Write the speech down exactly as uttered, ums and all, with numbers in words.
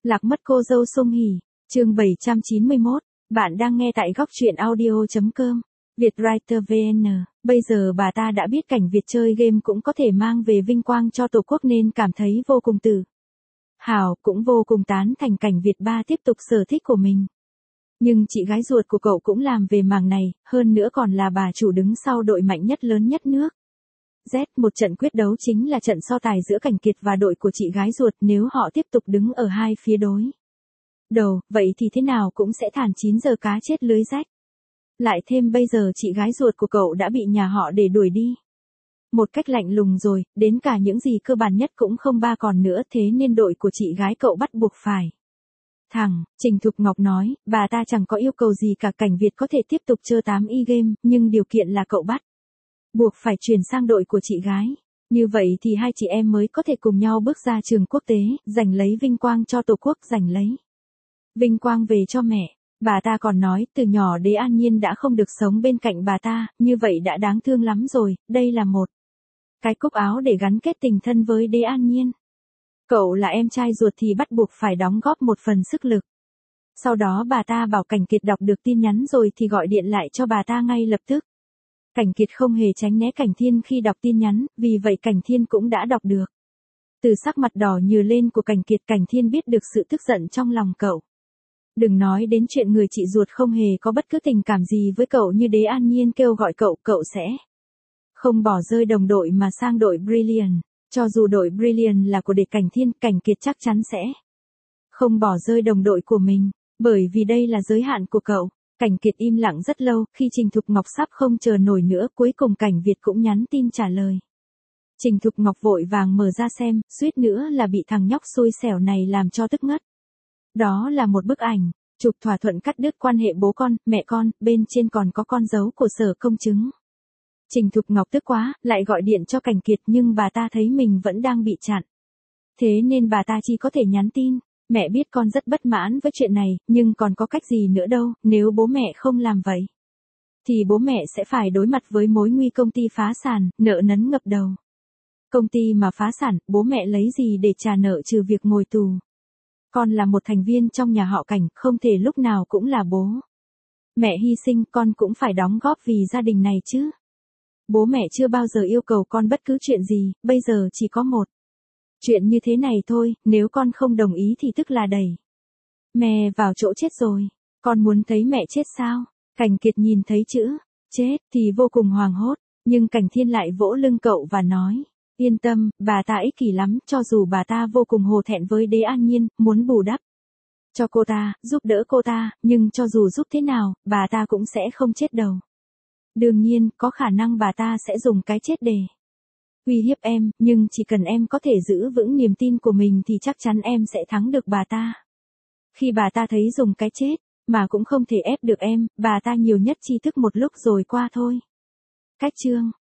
Lạc mất cô dâu Song Hỷ, chương bảy trăm chín mươi mốt, bạn đang nghe tại góc truyện audio chấm com, Vietwriter vê en. Bây giờ bà ta đã biết cảnh Việt chơi game cũng có thể mang về vinh quang cho Tổ quốc nên cảm thấy vô cùng tự hào, cũng vô cùng tán thành cảnh Việt ba tiếp tục sở thích của mình. Nhưng chị gái ruột của cậu cũng làm về mảng này, hơn nữa còn là bà chủ đứng sau đội mạnh nhất lớn nhất nước. Z, một trận quyết đấu chính là trận so tài giữa Cảnh Kiệt và đội của chị gái ruột, nếu họ tiếp tục đứng ở hai phía đối đầu, vậy thì thế nào cũng sẽ thàn chín giờ cá chết lưới rách. Lại thêm bây giờ chị gái ruột của cậu đã bị nhà họ để đuổi đi một cách lạnh lùng rồi, đến cả những gì cơ bản nhất cũng không ba còn nữa, thế nên đội của chị gái cậu bắt buộc phải thẳng. Trình Thục Ngọc nói, bà ta chẳng có yêu cầu gì cả, Cảnh Việt có thể tiếp tục chơi tám y game, nhưng điều kiện là cậu bắt buộc phải chuyển sang đội của chị gái. Như vậy thì hai chị em mới có thể cùng nhau bước ra trường quốc tế, giành lấy vinh quang cho Tổ quốc, giành lấy vinh quang về cho mẹ. Bà ta còn nói, từ nhỏ Đế An Nhiên đã không được sống bên cạnh bà ta, như vậy đã đáng thương lắm rồi, đây là một cái cúc áo để gắn kết tình thân với Đế An Nhiên. Cậu là em trai ruột thì bắt buộc phải đóng góp một phần sức lực. Sau đó bà ta bảo Cảnh Kiệt đọc được tin nhắn rồi thì gọi điện lại cho bà ta ngay lập tức. Cảnh Kiệt không hề tránh né Cảnh Thiên khi đọc tin nhắn, vì vậy Cảnh Thiên cũng đã đọc được. Từ sắc mặt đỏ nhừ lên của Cảnh Kiệt, Cảnh Thiên biết được sự tức giận trong lòng cậu. Đừng nói đến chuyện người chị ruột không hề có bất cứ tình cảm gì với cậu như Đế An Nhiên kêu gọi cậu, cậu sẽ không bỏ rơi đồng đội mà sang đội Brilliant. Cho dù đội Brilliant là của địch Cảnh Thiên, Cảnh Kiệt chắc chắn sẽ không bỏ rơi đồng đội của mình, bởi vì đây là giới hạn của cậu. Cảnh Kiệt im lặng rất lâu, khi Trình Thục Ngọc sắp không chờ nổi nữa, cuối cùng Cảnh Việt cũng nhắn tin trả lời. Trình Thục Ngọc vội vàng mở ra xem, suýt nữa là bị thằng nhóc xui xẻo này làm cho tức ngất. Đó là một bức ảnh chụp thỏa thuận cắt đứt quan hệ bố con, mẹ con, bên trên còn có con dấu của Sở Công Chứng. Trình Thục Ngọc tức quá, lại gọi điện cho Cảnh Kiệt, nhưng bà ta thấy mình vẫn đang bị chặn. Thế nên bà ta chỉ có thể nhắn tin. Mẹ biết con rất bất mãn với chuyện này, nhưng còn có cách gì nữa đâu, nếu bố mẹ không làm vậy thì bố mẹ sẽ phải đối mặt với mối nguy công ty phá sản, nợ nấn ngập đầu. Công ty mà phá sản, bố mẹ lấy gì để trả nợ trừ việc ngồi tù. Con là một thành viên trong nhà họ Cảnh, không thể lúc nào cũng là bố mẹ hy sinh, con cũng phải đóng góp vì gia đình này chứ. Bố mẹ chưa bao giờ yêu cầu con bất cứ chuyện gì, bây giờ chỉ có một chuyện như thế này thôi, nếu con không đồng ý thì tức là đẩy mẹ vào chỗ chết rồi. Con muốn thấy mẹ chết sao? Cảnh Kiệt nhìn thấy chữ chết thì vô cùng hoảng hốt, nhưng Cảnh Thiên lại vỗ lưng cậu và nói, yên tâm, bà ta ích kỷ lắm, cho dù bà ta vô cùng hổ thẹn với Đế An Nhiên, muốn bù đắp cho cô ta, giúp đỡ cô ta, nhưng cho dù giúp thế nào, bà ta cũng sẽ không chết đâu. Đương nhiên, có khả năng bà ta sẽ dùng cái chết để uy hiếp em, nhưng chỉ cần em có thể giữ vững niềm tin của mình thì chắc chắn em sẽ thắng được bà ta. Khi bà ta thấy dùng cái chết, mà cũng không thể ép được em, bà ta nhiều nhất chi thức một lúc rồi qua thôi. Cách chương